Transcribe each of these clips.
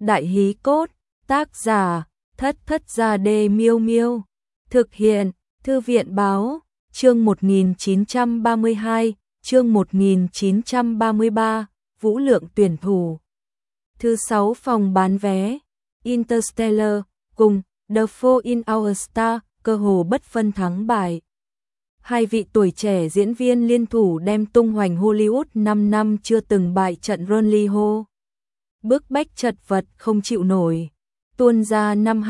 Đại hí cốt, tác giả, Thất Thất Gia Đê Miêu Miêu. Thực hiện, Thư viện báo, chương 1932, chương 1933, Vũ Lượng tuyển thủ. Thứ 6 phòng bán vé, Interstellar, cùng The Fall in Our Star, cơ hồ bất phân thắng bại. Hai vị tuổi trẻ diễn viên liên thủ đem tung hoành Hollywood 5 năm chưa từng bại trận Ronnie Ho. Bức bách chật vật không chịu nổi. Tuôn ra năm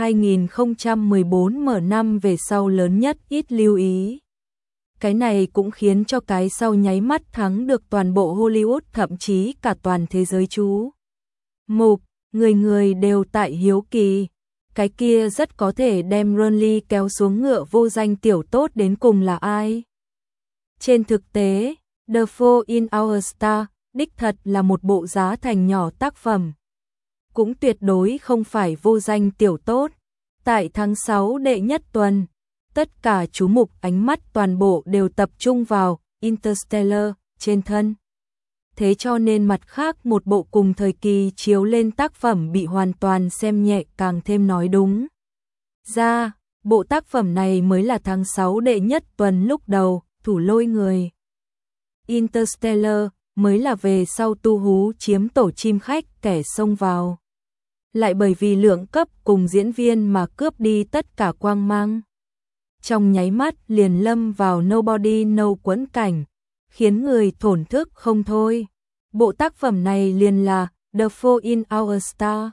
2014 mở năm về sau lớn nhất ít lưu ý. Cái này cũng khiến cho cái sau nháy mắt thắng được toàn bộ Hollywood, thậm chí cả toàn thế giới chú mục, người người đều tại hiếu kỳ. Cái kia rất có thể đem Ronnie kéo xuống ngựa vô danh tiểu tốt đến cùng là ai? Trên thực tế, The Fall in Our Star đích thật là một bộ giá thành nhỏ tác phẩm. Cũng tuyệt đối không phải vô danh tiểu tốt. Tại tháng 6 đệ nhất tuần, tất cả chú mục ánh mắt toàn bộ đều tập trung vào Interstellar trên thân. Thế cho nên mặt khác một bộ cùng thời kỳ chiếu lên tác phẩm bị hoàn toàn xem nhẹ, càng thêm nói đúng ra, bộ tác phẩm này mới là tháng 6 đệ nhất tuần lúc đầu, thủ lôi người. Interstellar mới là về sau tu hú chiếm tổ chim khách kẻ xông vào. Lại bởi vì lượng cấp cùng diễn viên mà cướp đi tất cả quang mang. Trong nháy mắt liền lâm vào nobody know quẫn cảnh, khiến người thổn thức không thôi. Bộ tác phẩm này liền là The Fall in Our Star.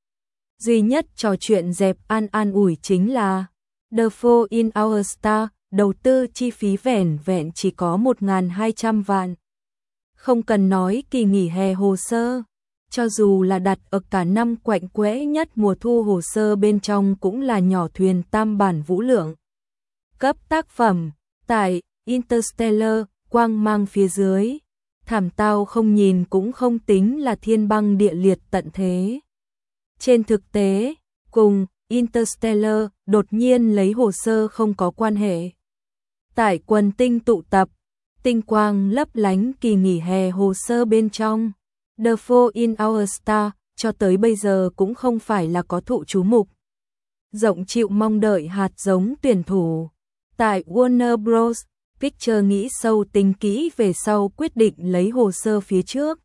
Duy nhất trò chuyện dẹp an ủi chính là The Fall in Our Star đầu tư chi phí vẻn vẹn chỉ có 1.200 vạn. Không cần nói kỳ nghỉ hè hồ sơ, cho dù là đặt ở cả năm quạnh quẽ nhất mùa thu hồ sơ bên trong cũng là nhỏ thuyền tam bản vũ lượng. Cấp tác phẩm, tại Interstellar, quang mang phía dưới, thảm tao không nhìn cũng không tính là thiên băng địa liệt tận thế. Trên thực tế, cùng Interstellar đột nhiên lấy hồ sơ không có quan hệ. Tại quần tinh tụ tập, tinh quang lấp lánh kỳ nghỉ hè hồ sơ bên trong, The Fall in Our Star cho tới bây giờ cũng không phải là có thụ chú mục. Rộng chịu mong đợi hạt giống tuyển thủ. Tại Warner Bros. Pictures nghĩ sâu tính kỹ về sau quyết định lấy hồ sơ phía trước.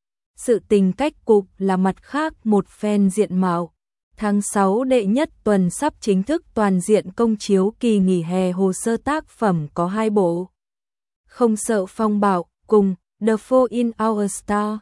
Sự tình cách cục là mặt khác một phen diện mạo. Tháng 6 đệ nhất tuần sắp chính thức toàn diện công chiếu kỳ nghỉ hè hồ sơ tác phẩm có 2 bộ. Không sợ phong bạo cùng The Fall in Our Star.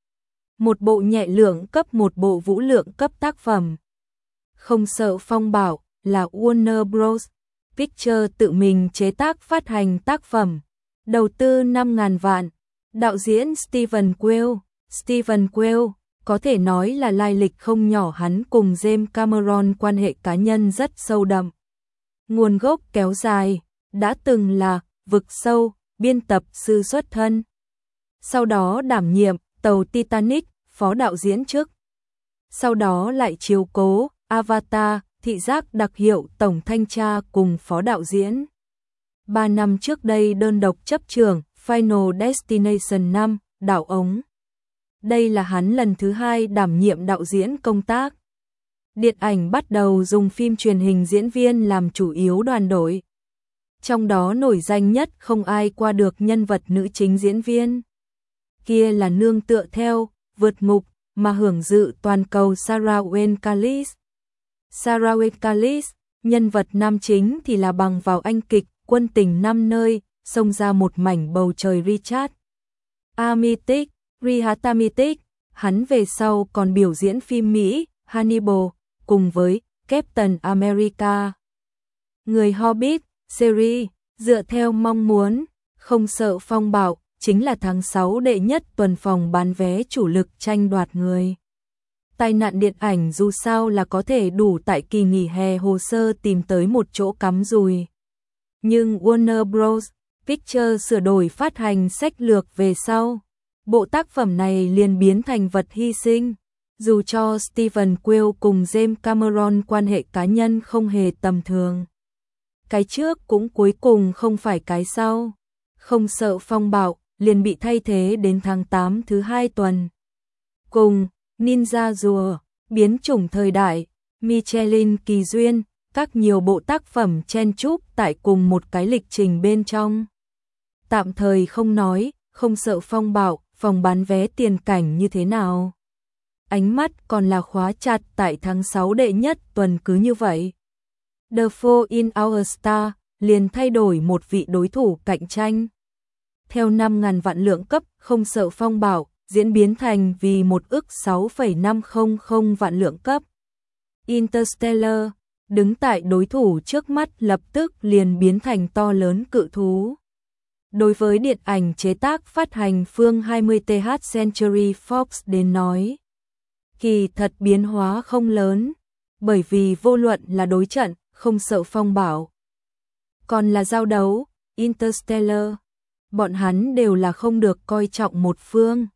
Một bộ nhẹ lượng cấp, một bộ vũ lượng cấp tác phẩm. Không sợ phong bạo là Warner Bros. Pictures tự mình chế tác phát hành tác phẩm. Đầu tư 5.000 vạn. Đạo diễn Steven Quayle. Steven Quayle có thể nói là lai lịch không nhỏ, hắn cùng James Cameron quan hệ cá nhân rất sâu đậm. Nguồn gốc kéo dài, đã từng là vực sâu, biên tập sư xuất thân. Sau đó đảm nhiệm tàu Titanic, phó đạo diễn chức. Sau đó lại chiếu cố Avatar, thị giác đặc hiệu tổng thanh tra cùng phó đạo diễn. 3 năm trước đây đơn độc chấp trưởng Final Destination 5, đảo ống. Đây là hắn lần thứ 2 đảm nhiệm đạo diễn công tác. Điện ảnh bắt đầu dùng phim truyền hình diễn viên làm chủ yếu đoàn đội. Trong đó nổi danh nhất không ai qua được nhân vật nữ chính diễn viên. Kia là nương tựa theo vượt ngục mà hưởng dự toàn cầu Sarah Wayne Callies. Sarah Wayne Callies, nhân vật nam chính thì là bằng vào anh kịch Quân tình 5 nơi, xông ra một mảnh bầu trời Richard Armitage, hắn về sau còn biểu diễn phim Mỹ Hannibal cùng với Captain America. Người Hobbit series dựa theo mong muốn, không sợ phong bạo chính là tháng 6 đệ nhất tuần phòng bán vé chủ lực tranh đoạt người. Tai nạn điện ảnh dù sao là có thể đủ tại kỳ nghỉ hè hồ sơ tìm tới một chỗ cắm rùi. Nhưng Warner Bros. Pictures sửa đổi phát hành sách lược về sau, bộ tác phẩm này liền biến thành vật hy sinh. Dù cho Steven Quayle cùng James Cameron quan hệ cá nhân không hề tầm thường. Cái trước cũng cuối cùng không phải cái sau. Không sợ phong bạo liền bị thay thế đến tháng 8 thứ 2 tuần. Cùng Ninja rùa, Biến chủng thời đại, Michelin kỳ duyên, các nhiều bộ tác phẩm chen chúc tại cùng một cái lịch trình bên trong. Tạm thời không nói, không sợ phong bạo, phòng bán vé tiền cảnh như thế nào. Ánh mắt còn là khóa chặt tại tháng 6 đệ nhất tuần cứ như vậy. The Fall in Our Star liền thay đổi một vị đối thủ cạnh tranh. Theo 5.000 vạn lượng cấp không sợ phong bạo, diễn biến thành vì 1.650.000 vạn lượng cấp. Interstellar, đứng tại đối thủ trước mắt lập tức liền biến thành to lớn cự thú. Đối với điện ảnh chế tác phát hành phương 20th Century Fox đến nói, kỳ thật biến hóa không lớn, bởi vì vô luận là đối trận, không sợ phong bạo. Còn là giao đấu, Interstellar, bọn hắn đều là không được coi trọng một phương.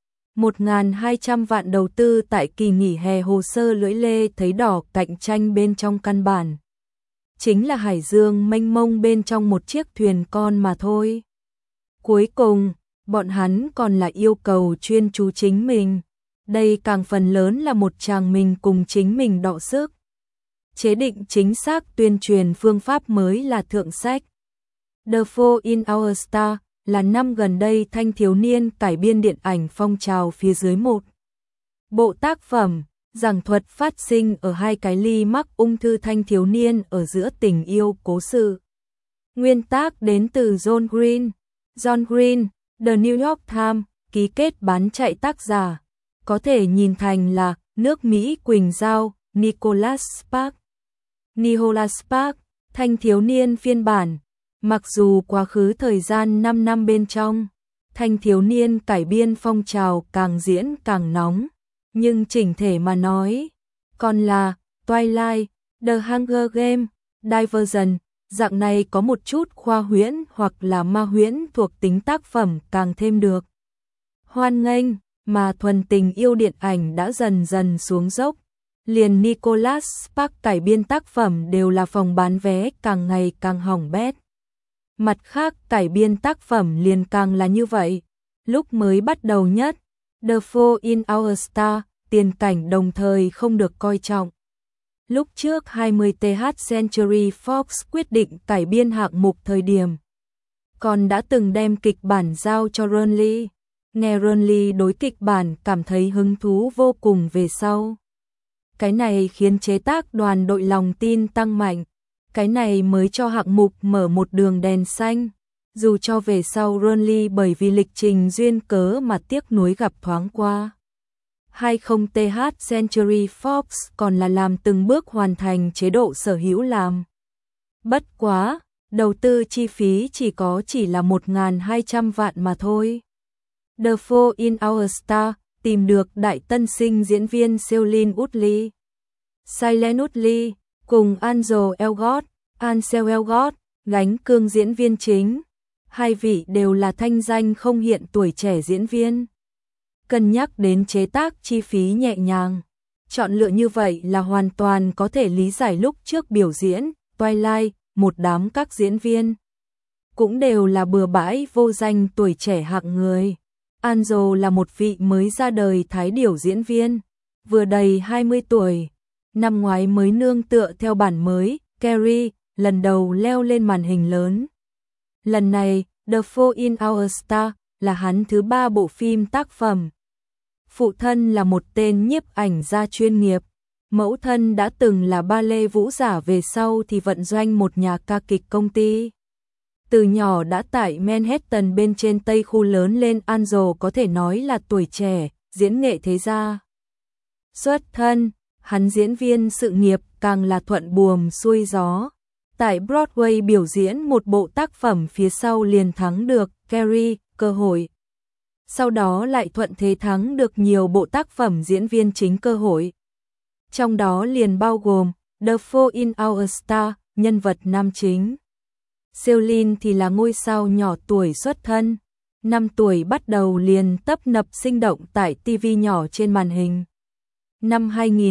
1.200 vạn đầu tư tại kỳ nghỉ hè hồ sơ lưỡi lê thấy đỏ cạnh tranh bên trong căn bản. Chính là hải dương mênh mông bên trong một chiếc thuyền con mà thôi. Cuối cùng, bọn hắn còn là yêu cầu chuyên chú chính mình. Đây càng phần lớn là một chàng mình cùng chính mình đọ sức. Chế định chính xác tuyên truyền phương pháp mới là thượng sách. The Fall in Our Star là năm gần đây thanh thiếu niên cải biên điện ảnh phong trào phía dưới một. Bộ tác phẩm, giảng thuật phát sinh ở hai cái ly mắc ung thư thanh thiếu niên ở giữa tình yêu cố sự. Nguyên tác đến từ John Green. John Green, The New York Times, ký kết bán chạy tác giả. Có thể nhìn thành là nước Mỹ Quỳnh Giao, Nicholas Sparks. Nicholas Sparks, thanh thiếu niên phiên bản. Mặc dù quá khứ thời gian 5 năm bên trong, thanh thiếu niên cải biên phong trào càng diễn càng nóng, nhưng chỉnh thể mà nói, còn là Twilight, The Hunger Games, Divergent, dạng này có một chút khoa huyễn hoặc là ma huyễn thuộc tính tác phẩm càng thêm được hoan nghênh, mà thuần tình yêu điện ảnh đã dần dần xuống dốc. Liền Nicholas Sparks cải biên tác phẩm đều là phòng bán vé càng ngày càng hỏng bét. Mặt khác cải biên tác phẩm liền càng là như vậy. Lúc mới bắt đầu nhất, The Fall in Our Star, tiền cảnh đồng thời không được coi trọng. Lúc trước 20th Century Fox quyết định cải biên hạng mục thời điểm, còn đã từng đem kịch bản giao cho Ron Lee. Nghe Ron Lee đối kịch bản cảm thấy hứng thú vô cùng về sau. Cái này khiến chế tác đoàn đội lòng tin tăng mạnh. Cái này mới cho hạng mục mở một đường đèn xanh. Dù cho về sau Ron Lee bởi vì lịch trình duyên cớ mà tiếc nuối gặp thoáng qua. 20th Century Fox còn là làm từng bước hoàn thành chế độ sở hữu làm. Bất quá, đầu tư chi phí chỉ là 1.200 vạn mà thôi. The Fall in Our Star tìm được đại tân sinh diễn viên Shailene Woodley, Shailene Woodley cùng Ansel Elgort gánh cương diễn viên chính. Hai vị đều là thanh danh không hiện tuổi trẻ diễn viên. Cân nhắc đến chế tác chi phí nhẹ nhàng, chọn lựa như vậy là hoàn toàn có thể lý giải. Lúc trước biểu diễn Twilight, một đám các diễn viên cũng đều là bừa bãi vô danh tuổi trẻ hạng người. Ansel là một vị mới ra đời thái điểu diễn viên, vừa đầy 20 tuổi, năm ngoái mới nương tựa theo bản mới Carrie, lần đầu leo lên màn hình lớn. Lần này, The Fall in Our Star là hắn thứ 3 bộ phim tác phẩm. Phụ thân là một tên nhiếp ảnh gia chuyên nghiệp, mẫu thân đã từng là ba lê vũ giả, về sau thì vận doanh một nhà ca kịch công ty. Từ nhỏ đã tại Manhattan bên trên Tây khu lớn lên, Ansel có thể nói là tuổi trẻ, diễn nghệ thế gia xuất thân, hắn diễn viên sự nghiệp càng là thuận buồm xuôi gió. Tại Broadway biểu diễn một bộ tác phẩm phía sau liền thắng được Carrie cơ hội. Sau đó lại thuận thế thắng được nhiều bộ tác phẩm diễn viên chính cơ hội. Trong đó liền bao gồm The Fall in Our Star, nhân vật nam chính. Shailene thì là ngôi sao nhỏ tuổi xuất thân, 5 tuổi bắt đầu liền tấp nập sinh động tại TV nhỏ trên màn hình. Năm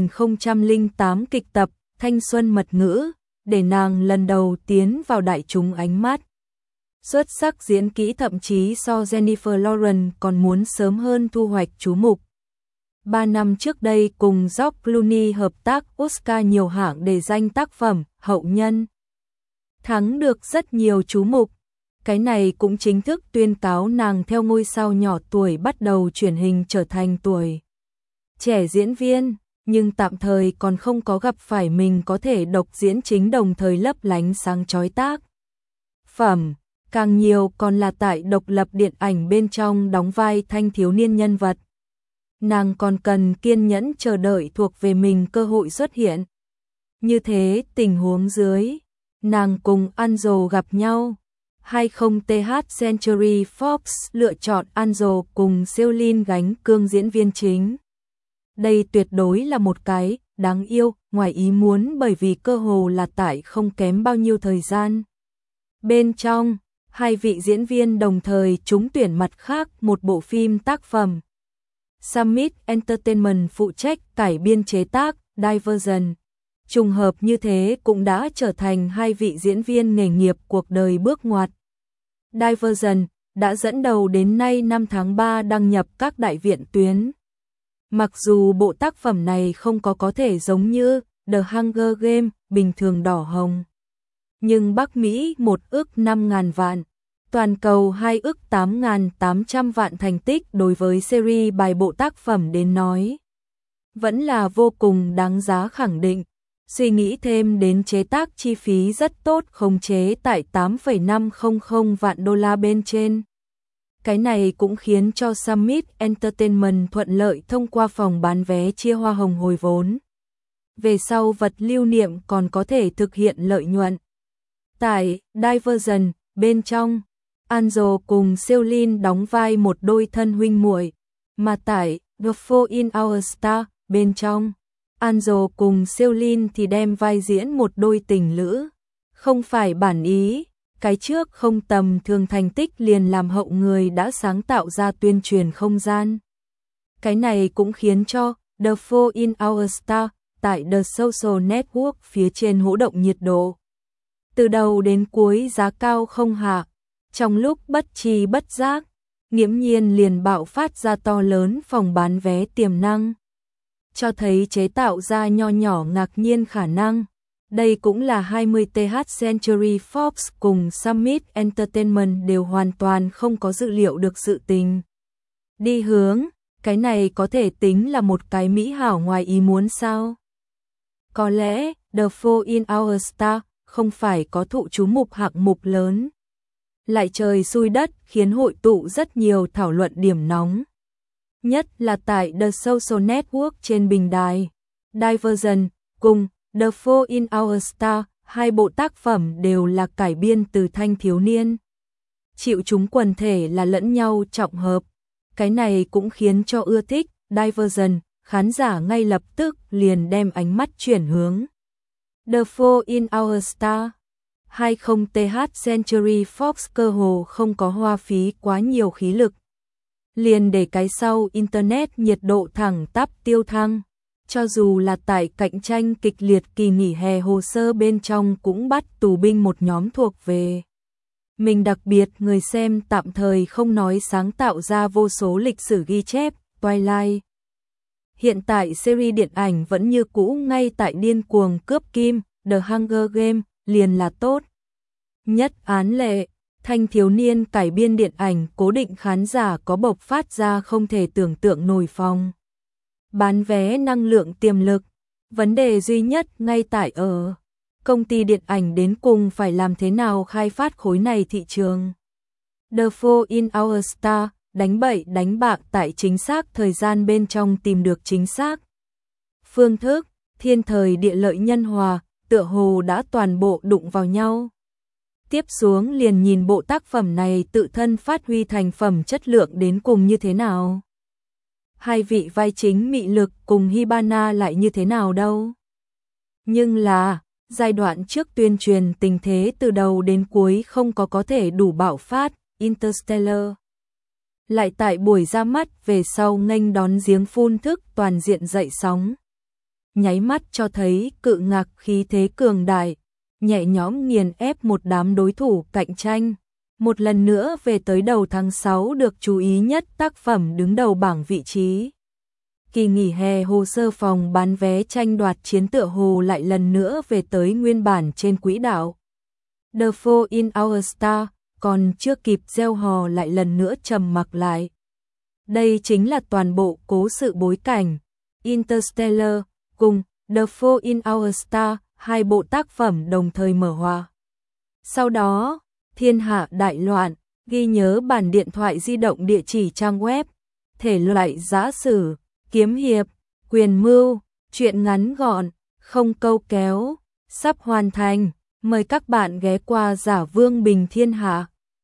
2008 kịch tập Thanh xuân mật ngữ, để nàng lần đầu tiến vào đại chúng ánh mắt. Xuất sắc diễn kỹ, thậm chí so Jennifer Lawrence còn muốn sớm hơn thu hoạch chú mục. 3 năm trước đây cùng George Clooney hợp tác Oscar nhiều hạng để danh tác phẩm Hậu Nhân. Thắng được rất nhiều chú mục. Cái này cũng chính thức tuyên cáo nàng theo ngôi sao nhỏ tuổi bắt đầu chuyển hình trở thành tuổi trẻ diễn viên, nhưng tạm thời còn không có gặp phải mình có thể độc diễn chính đồng thời lấp lánh sáng chói tác phẩm. Càng nhiều còn là tại độc lập điện ảnh bên trong đóng vai thanh thiếu niên nhân vật. Nàng còn cần kiên nhẫn chờ đợi thuộc về mình cơ hội xuất hiện. Như thế tình huống dưới, nàng cùng Anzo gặp nhau. 20th Century Fox lựa chọn Anzo cùng Seolin gánh cương diễn viên chính. Đây tuyệt đối là một cái đáng yêu, ngoài ý muốn bởi vì cơ hồ là tại không kém bao nhiêu thời gian. Bên trong, hai vị diễn viên đồng thời trúng tuyển mặt khác một bộ phim tác phẩm. Summit Entertainment phụ trách cải biên chế tác Divergent. Trùng hợp như thế cũng đã trở thành hai vị diễn viên nghề nghiệp cuộc đời bước ngoặt. Divergent đã dẫn đầu đến nay 5 tháng 3 đăng nhập các đại viện tuyến. Mặc dù bộ tác phẩm này không có thể giống như The Hunger Games bình thường đỏ hồng, nhưng Bắc Mỹ 1 ức 5.000 vạn, toàn cầu 2 ức 8.800 vạn thành tích đối với series bài bộ tác phẩm đến nói. Vẫn là vô cùng đáng giá khẳng định. Suy nghĩ thêm đến chế tác chi phí rất tốt khống chế tại 8,500 vạn đô la bên trên. Cái này cũng khiến cho Summit Entertainment thuận lợi thông qua phòng bán vé chia hoa hồng hồi vốn. Về sau vật lưu niệm còn có thể thực hiện lợi nhuận. Tại Divergent bên trong, Anzo cùng Seolin đóng vai một đôi thân huynh muội, mà tại The Fault in Our Stars bên trong, Anzo cùng Seolin thì đem vai diễn một đôi tình lữ. Không phải bản ý, cái trước không tầm thường thành tích liền làm hậu người đã sáng tạo ra tuyên truyền không gian. Cái này cũng khiến cho The Fault in Our Stars tại The Social Network phía trên hỗ động nhiệt độ. Từ đầu đến cuối giá cao không hạ, trong lúc bất tri bất giác, nghiễm nhiên liền bạo phát ra to lớn phòng bán vé tiềm năng. Cho thấy chế tạo ra nho nhỏ ngạc nhiên khả năng. Đây cũng là 20th Century Fox cùng Summit Entertainment đều hoàn toàn không có dự liệu được sự tình. Đi hướng, cái này có thể tính là một cái mỹ hảo ngoài ý muốn sao? Có lẽ, The Fault in Our Stars không phải có thụ chú mục hạng mục lớn. Lại trời xui đất khiến hội tụ rất nhiều thảo luận điểm nóng. Nhất là tại The Social Network trên bình đài. Divergent cùng The Fault in Our Stars, hai bộ tác phẩm đều là cải biên từ thanh thiếu niên. Chịu chúng quần thể là lẫn nhau trọng hợp. Cái này cũng khiến cho ưa thích Divergent, khán giả ngay lập tức liền đem ánh mắt chuyển hướng. The Fault in Our Stars, 20th Century Fox cơ hồ không có hoa phí quá nhiều khí lực. Liền để cái sau Internet nhiệt độ thẳng tắp tiêu thăng. Cho dù là tại cạnh tranh kịch liệt kỳ nghỉ hè hồ sơ bên trong cũng bắt tù binh một nhóm thuộc về. Mình đặc biệt người xem tạm thời không nói sáng tạo ra vô số lịch sử ghi chép, Twilight. Hiện tại series điện ảnh vẫn như cũ ngay tại điên cuồng cướp kim, The Hunger Games liền là tốt. Nhất án lệ, thanh thiếu niên cải biên điện ảnh cố định khán giả có bộc phát ra không thể tưởng tượng nổi phòng. Bán vé năng lượng tiềm lực, vấn đề duy nhất ngay tại ở công ty điện ảnh đến cùng phải làm thế nào khai phát khối này thị trường. The Fault in Our Stars đánh bậy đánh bạc tại chính xác thời gian bên trong tìm được chính xác phương thức, thiên thời địa lợi nhân hòa, tựa hồ đã toàn bộ đụng vào nhau. Tiếp xuống liền nhìn bộ tác phẩm này tự thân phát huy thành phẩm chất lượng đến cùng như thế nào. Hai vị vai chính mị lực cùng Hibana lại như thế nào đâu. Nhưng là, giai đoạn trước tuyên truyền tình thế từ đầu đến cuối không có thể đủ bạo phát, Interstellar. Lại tại buổi ra mắt về sau nghênh đón giếng phun thức toàn diện dậy sóng. Nháy mắt cho thấy cự ngạc khí thế cường đại, nhẹ nhõm nghiền ép một đám đối thủ cạnh tranh. Một lần nữa về tới đầu tháng 6 được chú ý nhất tác phẩm đứng đầu bảng vị trí. kỳ nghỉ hè hồ sơ phòng bán vé tranh đoạt chiến tựa hồ lại lần nữa về tới nguyên bản trên quỹ đạo. The Fall in Our Star, còn chưa kịp gieo hò lại lần nữa trầm mặc lại. Đây chính là toàn bộ cố sự bối cảnh. Interstellar cùng The Fall in Our Star, hai bộ tác phẩm đồng thời mở hòa. Sau đó, thiên hạ đại loạn, ghi nhớ bản điện thoại di động địa chỉ trang web, thể loại giã sử, kiếm hiệp, quyền mưu, truyện ngắn gọn, không câu kéo, sắp hoàn thành. Mời các bạn ghé qua Giả Vương Bình Thiên Hạ.